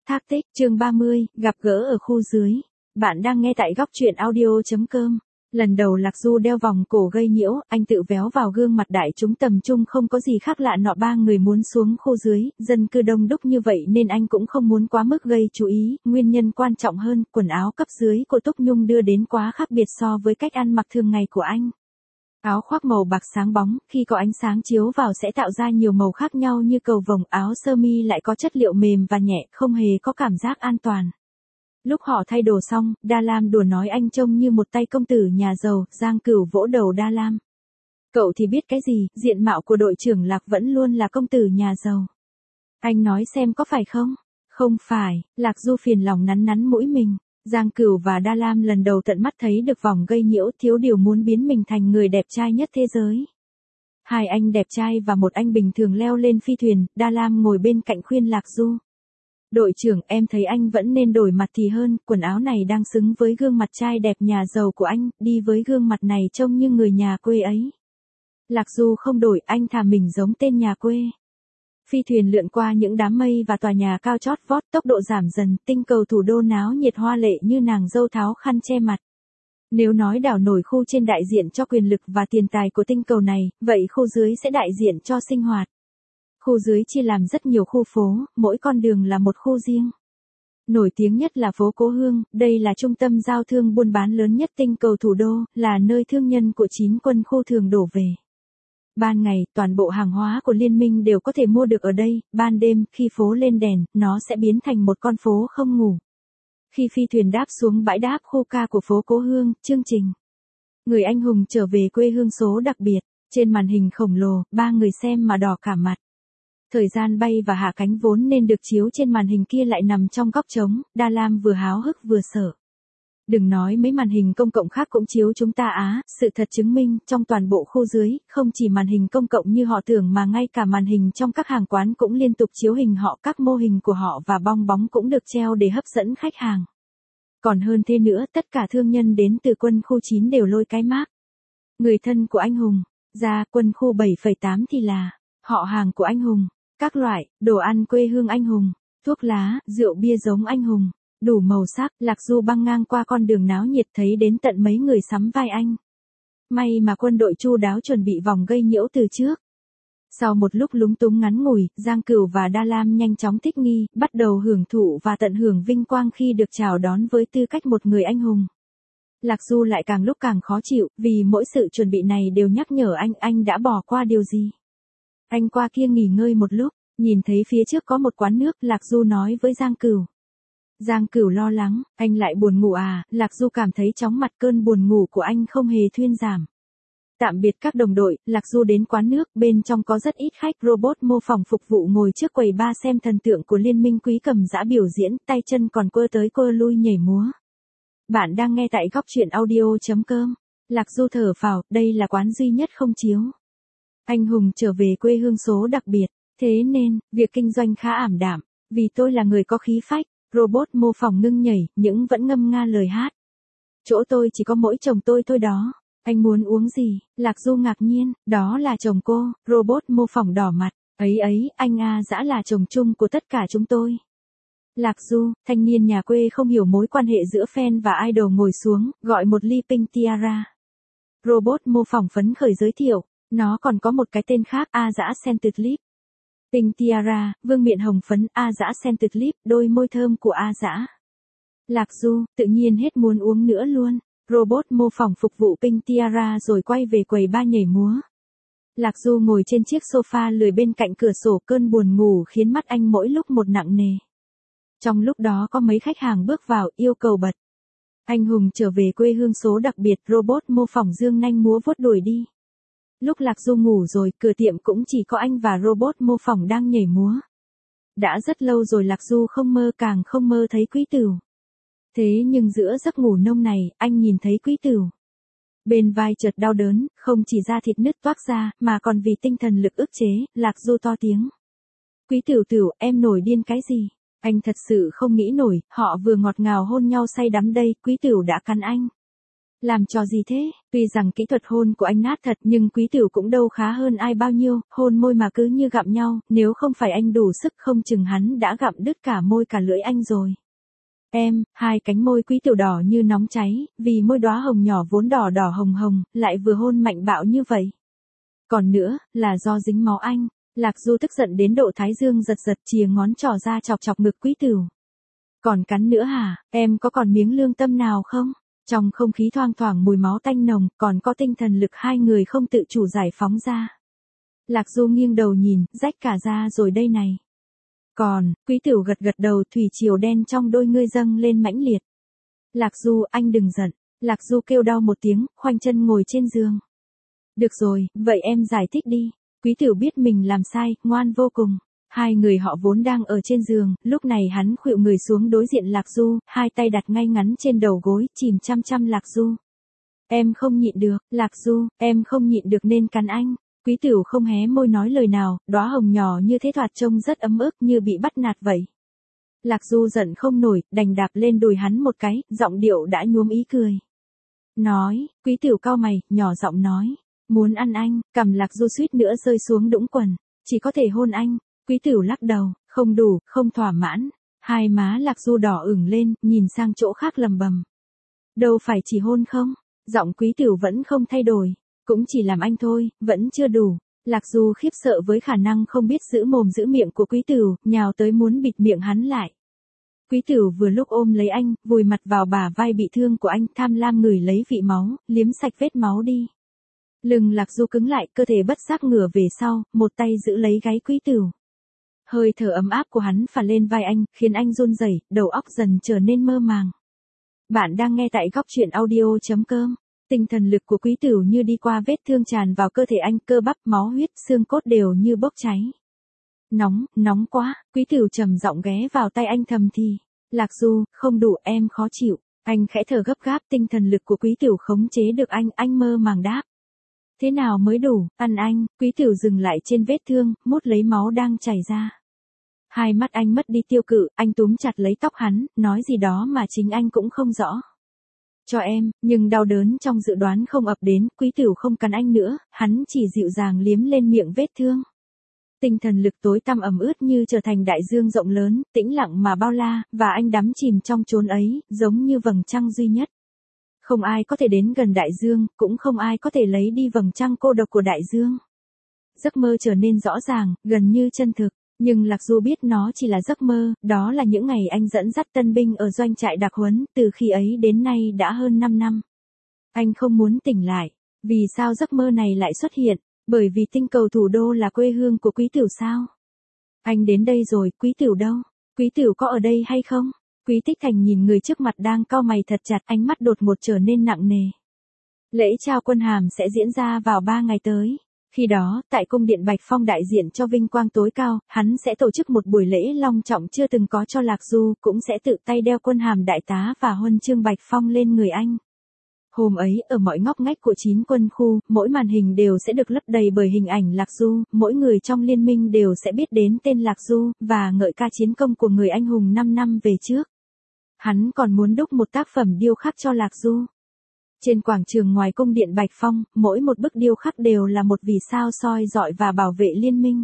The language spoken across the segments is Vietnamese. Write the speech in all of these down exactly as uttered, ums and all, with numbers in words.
Thác Tích, chương ba mươi, gặp gỡ ở khu dưới. Bạn đang nghe tại góc truyện audio.com. Lần đầu Lạc Du đeo vòng cổ gây nhiễu, anh tự véo vào gương mặt đại chúng tầm trung không có gì khác lạ nọ ba người muốn xuống khu dưới, dân cư đông đúc như vậy nên anh cũng không muốn quá mức gây chú ý, nguyên nhân quan trọng hơn, quần áo cấp dưới của Túc Nhung đưa đến quá khác biệt so với cách ăn mặc thường ngày của anh. Áo khoác màu bạc sáng bóng, khi có ánh sáng chiếu vào sẽ tạo ra nhiều màu khác nhau như cầu vồng, áo sơ mi lại có chất liệu mềm và nhẹ, không hề có cảm giác an toàn. Lúc họ thay đồ xong, Đa Lam đùa nói anh trông như một tay công tử nhà giàu, Giang Cửu vỗ đầu Đa Lam. Cậu thì biết cái gì, diện mạo của đội trưởng Lạc vẫn luôn là công tử nhà giàu. Anh nói xem có phải không? Không phải, Lạc Du phiền lòng nắn nắn mũi mình. Giang Cửu và Đa Lam lần đầu tận mắt thấy được vòng gây nhiễu, thiếu điều muốn biến mình thành người đẹp trai nhất thế giới. Hai anh đẹp trai và một anh bình thường leo lên phi thuyền, Đa Lam ngồi bên cạnh khuyên Lạc Du. Đội trưởng, em thấy anh vẫn nên đổi mặt thì hơn, quần áo này đang xứng với gương mặt trai đẹp nhà giàu của anh, đi với gương mặt này trông như người nhà quê ấy. Lạc Du không đổi, anh thà mình giống tên nhà quê. Phi thuyền lượn qua những đám mây và tòa nhà cao chót vót, tốc độ giảm dần, tinh cầu thủ đô náo nhiệt hoa lệ như nàng dâu tháo khăn che mặt. Nếu nói đảo nổi khu trên đại diện cho quyền lực và tiền tài của tinh cầu này, vậy khu dưới sẽ đại diện cho sinh hoạt. Khu dưới chia làm rất nhiều khu phố, mỗi con đường là một khu riêng. Nổi tiếng nhất là phố Cố Hương, đây là trung tâm giao thương buôn bán lớn nhất tinh cầu thủ đô, là nơi thương nhân của chín quân khu thường đổ về. Ban ngày, toàn bộ hàng hóa của liên minh đều có thể mua được ở đây, ban đêm, khi phố lên đèn, nó sẽ biến thành một con phố không ngủ. Khi phi thuyền đáp xuống bãi đáp khu ca của phố Cố Hương, chương trình Người anh hùng trở về quê hương số đặc biệt, trên màn hình khổng lồ, ba người xem mà đỏ cả mặt. Thời gian bay và hạ cánh vốn nên được chiếu trên màn hình kia lại nằm trong góc trống, Đa Lam vừa háo hức vừa sợ. Đừng nói mấy màn hình công cộng khác cũng chiếu chúng ta á, sự thật chứng minh, trong toàn bộ khu dưới, không chỉ màn hình công cộng như họ tưởng mà ngay cả màn hình trong các hàng quán cũng liên tục chiếu hình họ, các mô hình của họ và bong bóng cũng được treo để hấp dẫn khách hàng. Còn hơn thế nữa, tất cả thương nhân đến từ quân khu chín đều lôi cái mác người thân của anh hùng, ra quân khu bảy phẩy tám thì là họ hàng của anh hùng, các loại, đồ ăn quê hương anh hùng, thuốc lá, rượu bia giống anh hùng. Đủ màu sắc, Lạc Du băng ngang qua con đường náo nhiệt thấy đến tận mấy người sắm vai anh. May mà quân đội chu đáo chuẩn bị vòng gây nhiễu từ trước. Sau một lúc lúng túng ngắn ngủi, Giang Cửu và Đa Lam nhanh chóng thích nghi, bắt đầu hưởng thụ và tận hưởng vinh quang khi được chào đón với tư cách một người anh hùng. Lạc Du lại càng lúc càng khó chịu, vì mỗi sự chuẩn bị này đều nhắc nhở anh anh đã bỏ qua điều gì. Anh qua kia nghỉ ngơi một lúc, nhìn thấy phía trước có một quán nước, Lạc Du nói với Giang Cửu. Giang Cửu lo lắng, anh lại buồn ngủ à, Lạc Du cảm thấy chóng mặt, cơn buồn ngủ của anh không hề thuyên giảm. Tạm biệt các đồng đội, Lạc Du đến quán nước, bên trong có rất ít khách, robot mô phỏng phục vụ ngồi trước quầy bar xem thần tượng của liên minh Quý Cầm Dã biểu diễn, tay chân còn quơ tới quơ lui nhảy múa. Bạn đang nghe tại góc truyện audio.com. Lạc Du thở phào, đây là quán duy nhất không chiếu anh hùng trở về quê hương số đặc biệt, thế nên, việc kinh doanh khá ảm đạm, vì tôi là người có khí phách. Robot mô phỏng ngưng nhảy, nhưng vẫn ngâm nga lời hát. Chỗ tôi chỉ có mỗi chồng tôi thôi đó. Anh muốn uống gì? Lạc Du ngạc nhiên, đó là chồng cô, robot mô phỏng đỏ mặt. Ấy ấy, anh A Dã là chồng chung của tất cả chúng tôi. Lạc Du, thanh niên nhà quê không hiểu mối quan hệ giữa fan và idol ngồi xuống, gọi một ly Pink Tiara. Robot mô phỏng phấn khởi giới thiệu, nó còn có một cái tên khác, A Dã Scented Lip. Pink Tiara, vương miện hồng phấn, A Dã Scented Lip, đôi môi thơm của A Dã. Lạc Du, tự nhiên hết muốn uống nữa luôn. Robot mô phỏng phục vụ Pink Tiara rồi quay về quầy bar nhảy múa. Lạc Du ngồi trên chiếc sofa lười bên cạnh cửa sổ, cơn buồn ngủ khiến mắt anh mỗi lúc một nặng nề. Trong lúc đó có mấy khách hàng bước vào, yêu cầu bật anh hùng trở về quê hương số đặc biệt, robot mô phỏng dương nanh múa vuốt đuổi đi. Lúc Lạc Du ngủ rồi, cửa tiệm cũng chỉ có anh và robot mô phỏng đang nhảy múa. Đã rất lâu rồi Lạc Du không mơ, càng không mơ thấy Quý Tửu. Thế nhưng giữa giấc ngủ nông này, anh nhìn thấy Quý Tửu. Bên vai chợt đau đớn, không chỉ da thịt nứt toác ra, mà còn vì tinh thần lực ức chế, Lạc Du to tiếng. Quý Tửu Tửu, em nổi điên cái gì? Anh thật sự không nghĩ nổi, họ vừa ngọt ngào hôn nhau say đắm đây, Quý Tửu đã cắn anh. Làm trò gì thế? Tuy rằng kỹ thuật hôn của anh nát thật nhưng Quý Tửu cũng đâu khá hơn ai bao nhiêu, hôn môi mà cứ như gặm nhau, nếu không phải anh đủ sức không chừng hắn đã gặm đứt cả môi cả lưỡi anh rồi. Em, hai cánh môi Quý Tửu đỏ như nóng cháy, vì môi đóa hồng nhỏ vốn đỏ đỏ hồng hồng, lại vừa hôn mạnh bạo như vậy. Còn nữa, là do dính máu anh. Lạc Du tức giận đến độ thái dương giật giật chìa ngón trỏ ra chọc chọc ngực Quý Tửu. Còn cắn nữa hả, em có còn miếng lương tâm nào không? Trong không khí thoang thoảng mùi máu tanh nồng, còn có tinh thần lực hai người không tự chủ giải phóng ra. Lạc Du nghiêng đầu nhìn, rách cả da rồi đây này. Còn, Quý Tửu gật gật đầu, thủy triều đen trong đôi ngươi dâng lên mãnh liệt. Lạc Du, anh đừng giận. Lạc Du kêu đau một tiếng, khoanh chân ngồi trên giường. Được rồi, vậy em giải thích đi. Quý Tửu biết mình làm sai, ngoan vô cùng. Hai người họ vốn đang ở trên giường, lúc này hắn khuỵu người xuống đối diện Lạc Du, hai tay đặt ngay ngắn trên đầu gối, chìm chăm chăm Lạc Du. Em không nhịn được, Lạc Du, em không nhịn được nên cắn anh. Quý Tửu không hé môi nói lời nào, đóa hồng nhỏ như thế thoạt trông rất ấm ức như bị bắt nạt vậy. Lạc Du giận không nổi, đành đạp lên đùi hắn một cái, giọng điệu đã nhuốm ý cười. Nói, Quý Tửu cau mày, nhỏ giọng nói, muốn ăn anh, cằm Lạc Du suýt nữa rơi xuống đũng quần, chỉ có thể hôn anh. Quý Tửu lắc đầu, không đủ, không thỏa mãn. Hai má Lạc Du đỏ ửng lên, nhìn sang chỗ khác lầm bầm. Đâu phải chỉ hôn không? Giọng Quý Tửu vẫn không thay đổi. Cũng chỉ làm anh thôi, vẫn chưa đủ. Lạc Du khiếp sợ với khả năng không biết giữ mồm giữ miệng của Quý Tửu, nhào tới muốn bịt miệng hắn lại. Quý Tửu vừa lúc ôm lấy anh, vùi mặt vào bả vai bị thương của anh, tham lam ngửi lấy vị máu, liếm sạch vết máu đi. Lưng Lạc Du cứng lại, cơ thể bất giác ngửa về sau, một tay giữ lấy gáy Quý Tửu. Hơi thở ấm áp của hắn phả lên vai anh, khiến anh run rẩy, đầu óc dần trở nên mơ màng. Bạn đang nghe tại góc truyện audio chấm com. Tinh thần lực của Quý Tửu như đi qua vết thương tràn vào cơ thể anh, cơ bắp, máu huyết, xương cốt đều như bốc cháy. Nóng, nóng quá, Quý Tửu trầm giọng ghé vào tay anh thầm thì. Lạc Du, không đủ, em khó chịu. Anh khẽ thở gấp gáp, tinh thần lực của Quý Tửu khống chế được anh, anh mơ màng đáp. Thế nào mới đủ, ăn anh. Quý Tửu dừng lại trên vết thương, mút lấy máu đang chảy ra. Hai mắt anh mất đi tiêu cự, anh túm chặt lấy tóc hắn, nói gì đó mà chính anh cũng không rõ. Cho em, nhưng đau đớn trong dự đoán không ập đến, Quý Tửu không cắn anh nữa, hắn chỉ dịu dàng liếm lên miệng vết thương. Tinh thần lực tối tăm ẩm ướt như trở thành đại dương rộng lớn, tĩnh lặng mà bao la, và anh đắm chìm trong chốn ấy, giống như vầng trăng duy nhất. Không ai có thể đến gần đại dương, cũng không ai có thể lấy đi vầng trăng cô độc của đại dương. Giấc mơ trở nên rõ ràng, gần như chân thực. Nhưng Lạc Du biết nó chỉ là giấc mơ, đó là những ngày anh dẫn dắt tân binh ở doanh trại đặc huấn, từ khi ấy đến nay đã hơn năm năm. Anh không muốn tỉnh lại. Vì sao giấc mơ này lại xuất hiện? Bởi vì tinh cầu thủ đô là quê hương của Quý Tửu sao? Anh đến đây rồi, Quý Tửu đâu? Quý Tửu có ở đây hay không? Quý Tích Thành nhìn người trước mặt đang cau mày thật chặt, ánh mắt đột ngột trở nên nặng nề. Lễ trao quân hàm sẽ diễn ra vào ba ngày tới. Khi đó, tại cung điện Bạch Phong đại diện cho vinh quang tối cao, hắn sẽ tổ chức một buổi lễ long trọng chưa từng có cho Lạc Du, cũng sẽ tự tay đeo quân hàm đại tá và huân chương Bạch Phong lên người anh. Hôm ấy, ở mọi ngóc ngách của chín quân khu, mỗi màn hình đều sẽ được lấp đầy bởi hình ảnh Lạc Du, mỗi người trong liên minh đều sẽ biết đến tên Lạc Du, và ngợi ca chiến công của người anh hùng năm năm về trước. Hắn còn muốn đúc một tác phẩm điêu khắc cho Lạc Du. Trên quảng trường ngoài cung điện Bạch Phong, mỗi một bức điêu khắc đều là một vì sao soi rọi và bảo vệ liên minh.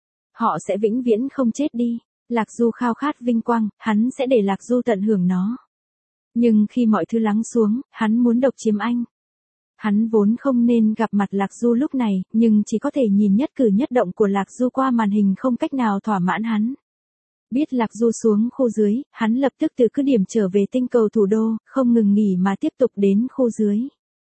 Họ sẽ vĩnh viễn không chết đi. Lạc Du khao khát vinh quang, hắn sẽ để Lạc Du tận hưởng nó. Nhưng khi mọi thứ lắng xuống, hắn muốn độc chiếm anh. Hắn vốn không nên gặp mặt Lạc Du lúc này, nhưng chỉ có thể nhìn nhất cử nhất động của Lạc Du qua màn hình không cách nào thỏa mãn hắn. Biết Lạc Du xuống khu dưới, hắn lập tức từ cứ điểm trở về tinh cầu thủ đô, không ngừng nghỉ mà tiếp tục đến khu dưới.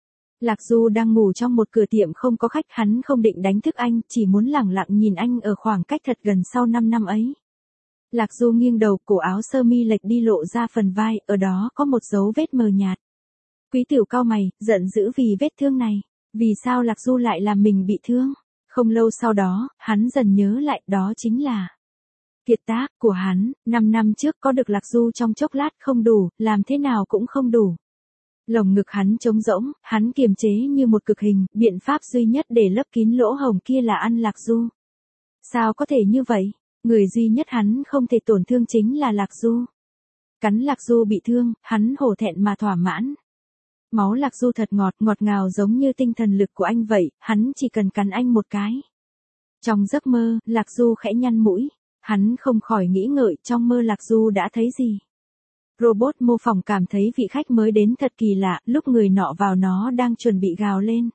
Lạc Du đang ngủ trong một cửa tiệm không có khách, hắn không định đánh thức anh, chỉ muốn lẳng lặng nhìn anh ở khoảng cách thật gần sau năm năm ấy. Lạc Du nghiêng đầu, cổ áo sơ mi lệch đi lộ ra phần vai, ở đó có một dấu vết mờ nhạt. Quý Tửu cau mày, giận dữ vì vết thương này. Vì sao Lạc Du lại làm mình bị thương? Không lâu sau đó, hắn dần nhớ lại, đó chính là kiệt tác của hắn, năm năm trước có được Lạc Du trong chốc lát không đủ, làm thế nào cũng không đủ. Lồng ngực hắn trống rỗng, hắn kiềm chế như một cực hình, biện pháp duy nhất để lấp kín lỗ hổng kia là ăn Lạc Du. Sao có thể như vậy? Người duy nhất hắn không thể tổn thương chính là Lạc Du. Cắn Lạc Du bị thương, hắn hổ thẹn mà thỏa mãn. Máu Lạc Du thật ngọt, ngọt ngào giống như tinh thần lực của anh vậy, hắn chỉ cần cắn anh một cái. Trong giấc mơ, Lạc Du khẽ nhăn mũi, hắn không khỏi nghĩ ngợi trong mơ Lạc Du đã thấy gì. Robot mô phỏng cảm thấy vị khách mới đến thật kỳ lạ, lúc người nọ vào nó đang chuẩn bị gào lên.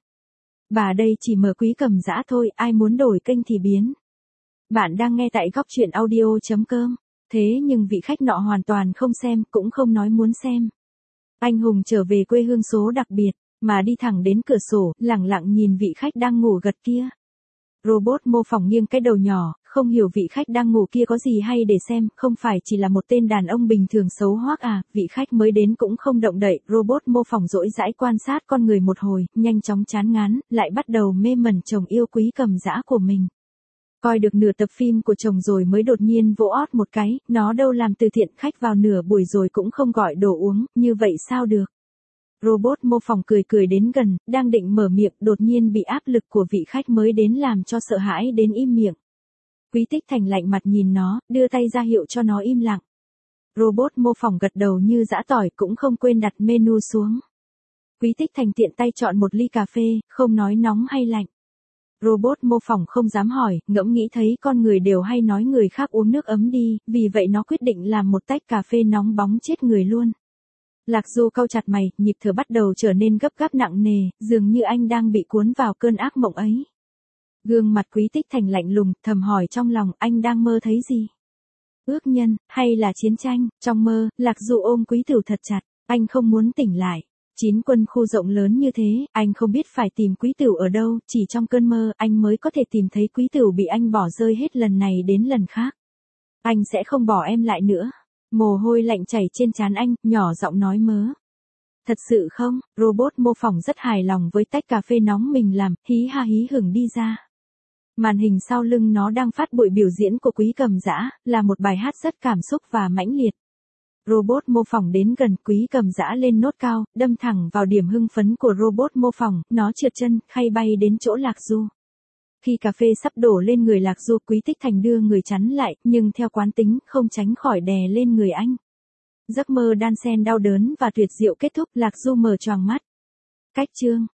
Bà đây chỉ mở Quý Cầm Dã thôi, ai muốn đổi kênh thì biến. Bạn đang nghe tại góc truyện audio chấm com. Thế nhưng vị khách nọ hoàn toàn không xem, cũng không nói muốn xem. Anh hùng trở về quê hương số đặc biệt, mà đi thẳng đến cửa sổ, lẳng lặng nhìn vị khách đang ngủ gật kia. Robot mô phỏng nghiêng cái đầu nhỏ, không hiểu vị khách đang ngủ kia có gì hay để xem, không phải chỉ là một tên đàn ông bình thường xấu hoắc à, vị khách mới đến cũng không động đậy, robot mô phỏng dỗi dãi quan sát con người một hồi, nhanh chóng chán ngán, lại bắt đầu mê mẩn chồng yêu Quý Cầm Dã của mình. Coi được nửa tập phim của chồng rồi mới đột nhiên vỗ ót một cái, nó đâu làm từ thiện, khách vào nửa buổi rồi cũng không gọi đồ uống, như vậy sao được. Robot mô phỏng cười cười đến gần, đang định mở miệng, đột nhiên bị áp lực của vị khách mới đến làm cho sợ hãi đến im miệng. Quý Tích Thành lạnh mặt nhìn nó, đưa tay ra hiệu cho nó im lặng. Robot mô phỏng gật đầu như giã tỏi, cũng không quên đặt menu xuống. Quý Tích Thành tiện tay chọn một ly cà phê, không nói nóng hay lạnh. Robot mô phỏng không dám hỏi, ngẫm nghĩ thấy con người đều hay nói người khác uống nước ấm đi, vì vậy nó quyết định làm một tách cà phê nóng bóng chết người luôn. Lạc Du cau chặt mày, nhịp thở bắt đầu trở nên gấp gáp nặng nề, dường như anh đang bị cuốn vào cơn ác mộng ấy. Gương mặt Quý Tích Thành lạnh lùng, thầm hỏi trong lòng, anh đang mơ thấy gì? Ước nhân, hay là chiến tranh? Trong mơ, Lạc Du ôm Quý Tửu thật chặt, anh không muốn tỉnh lại. Chín quân khu rộng lớn như thế, anh không biết phải tìm Quý Tửu ở đâu, chỉ trong cơn mơ, anh mới có thể tìm thấy Quý Tửu bị anh bỏ rơi hết lần này đến lần khác. Anh sẽ không bỏ em lại nữa. Mồ hôi lạnh chảy trên trán anh, nhỏ giọng nói mớ. Thật sự không? Robot mô phỏng rất hài lòng với tách cà phê nóng mình làm, hí ha hí hửng đi ra. Màn hình sau lưng nó đang phát buổi biểu diễn của Quý Cầm Dã, là một bài hát rất cảm xúc và mãnh liệt. Robot mô phỏng đến gần, Quý Cầm Dã lên nốt cao, đâm thẳng vào điểm hưng phấn của robot mô phỏng, nó trượt chân, khay bay đến chỗ Lạc Du. Khi cà phê sắp đổ lên người Lạc Du, Quý Tích Thành đưa người chắn lại, nhưng theo quán tính, không tránh khỏi đè lên người anh. Giấc mơ đan xen đau đớn và tuyệt diệu kết thúc, Lạc Du mở choàng mắt. Cách chương